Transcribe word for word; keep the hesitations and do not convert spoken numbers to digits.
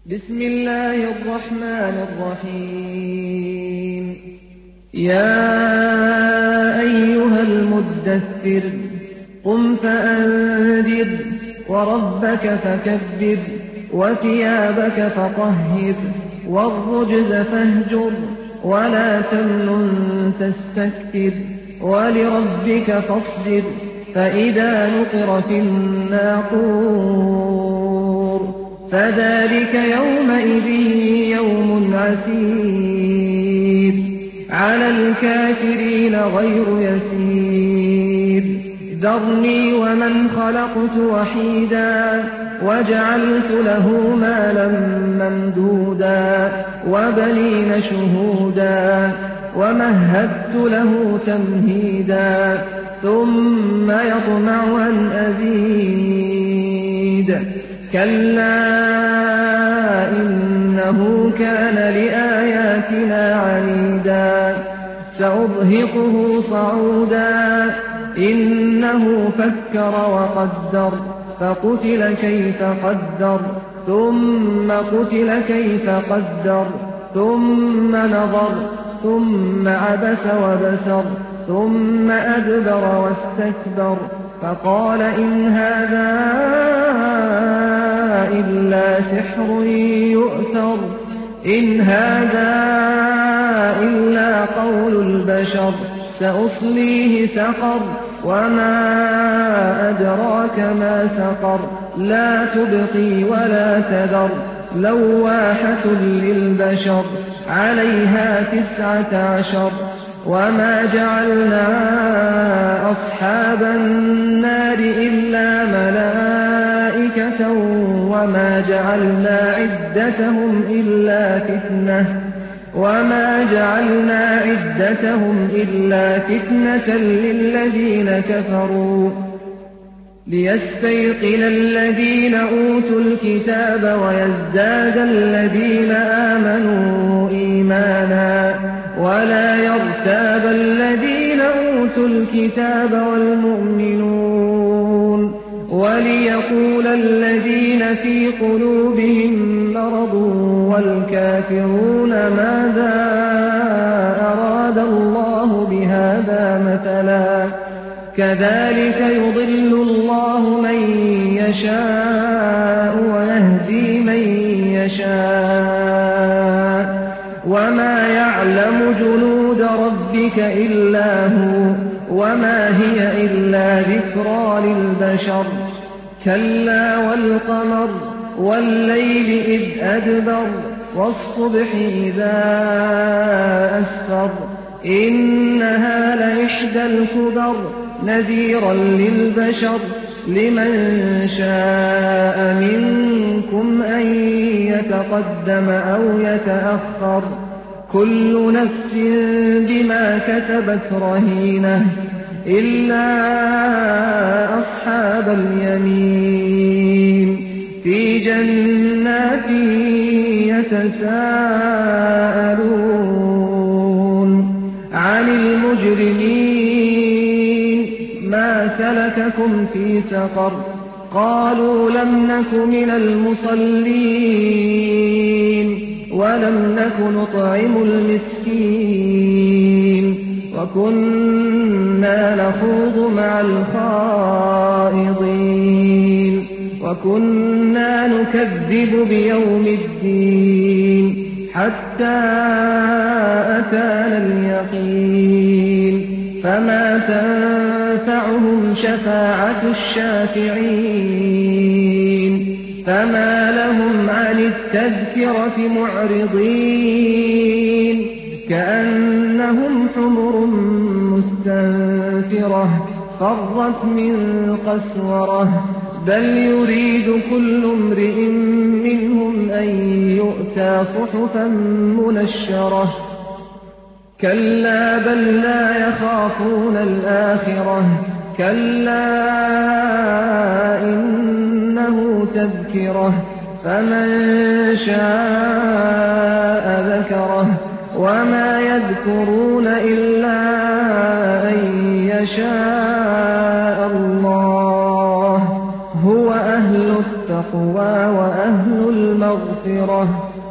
بسم الله الرحمن الرحيم يا أيها المدثر قم فأنذر وربك فكبر وثيابك فطهر والرجز فاهجر ولا تمنن تستكثر ولربك فاصبر فإذا نقر في الناقور فذلك يومئذ يوم عسير على الكافرين غير يسير ذرني ومن خلقت وحيدا وجعلت له مالا ممدودا وبنين شهودا ومهدت له تمهيدا ثم يطمع أن أزيد كلا إنه كان لآياتنا عنيدا سأرهقه صعودا إنه فكر وقدر فقتل كيف قدر ثم قتل كيف قدر ثم نظر ثم عبس وبسر ثم أدبر واستكبر فقال إن هذا إلا سحر يؤثر إن هذا إلا قول البشر سأصليه سقر وما أدراك ما سقر لا تبقي ولا تذر لواحة للبشر عليها تسعة عشر وما جعلنا أصحاب النار إلا ملائكة وما جعلنا عدتهم إلا فتنة وما جعلنا عدتهم إلا فتنة للذين كفروا ليستيقن الذين أوتوا الكتاب ويزداد الذين آمنوا إيمانا ولا يرتاب الذين أوتوا الكتاب والمؤمنون وليقول الذين في قلوبهم مرض والكافرون ماذا أراد الله بهذا مثلا كذلك يضل الله من يشاء ويهدي من يشاء وما يعلم جنود ربك إلا هو وما هي إلا ذكرى للبشر كلا والقمر والليل إذ أدبر والصبح إذا أسفر إنها لإحدى الكبر نذيرا للبشر لمن شاء منكم أن يتقدم أو يتأخر كل نفس بما كسبت رهينة إلا أصحاب اليمين في جنات يتساءلون عن المجرمين ما سلككم في سقر قالوا لم نك من المصلين ولم نك نطعم المسكين وكنا نخوض مع الخائضين وكنا نكذب بيوم الدين حتى أتانا اليقين فما تنفعهم شفاعة الشافعين فما لهم عن التذكرة معرضين كأنهم حمر مستنفرة فرت من قسورة بل يريد كل امرئ منهم أن يؤتى صحفا منشرة كلا بل لا يخافون الآخرة كلا إنه تذكرة فمن شاء ذكره وما يذكرون إلا أن يشاء الله هو أهل التقوى وأهل المغفرة مغفرة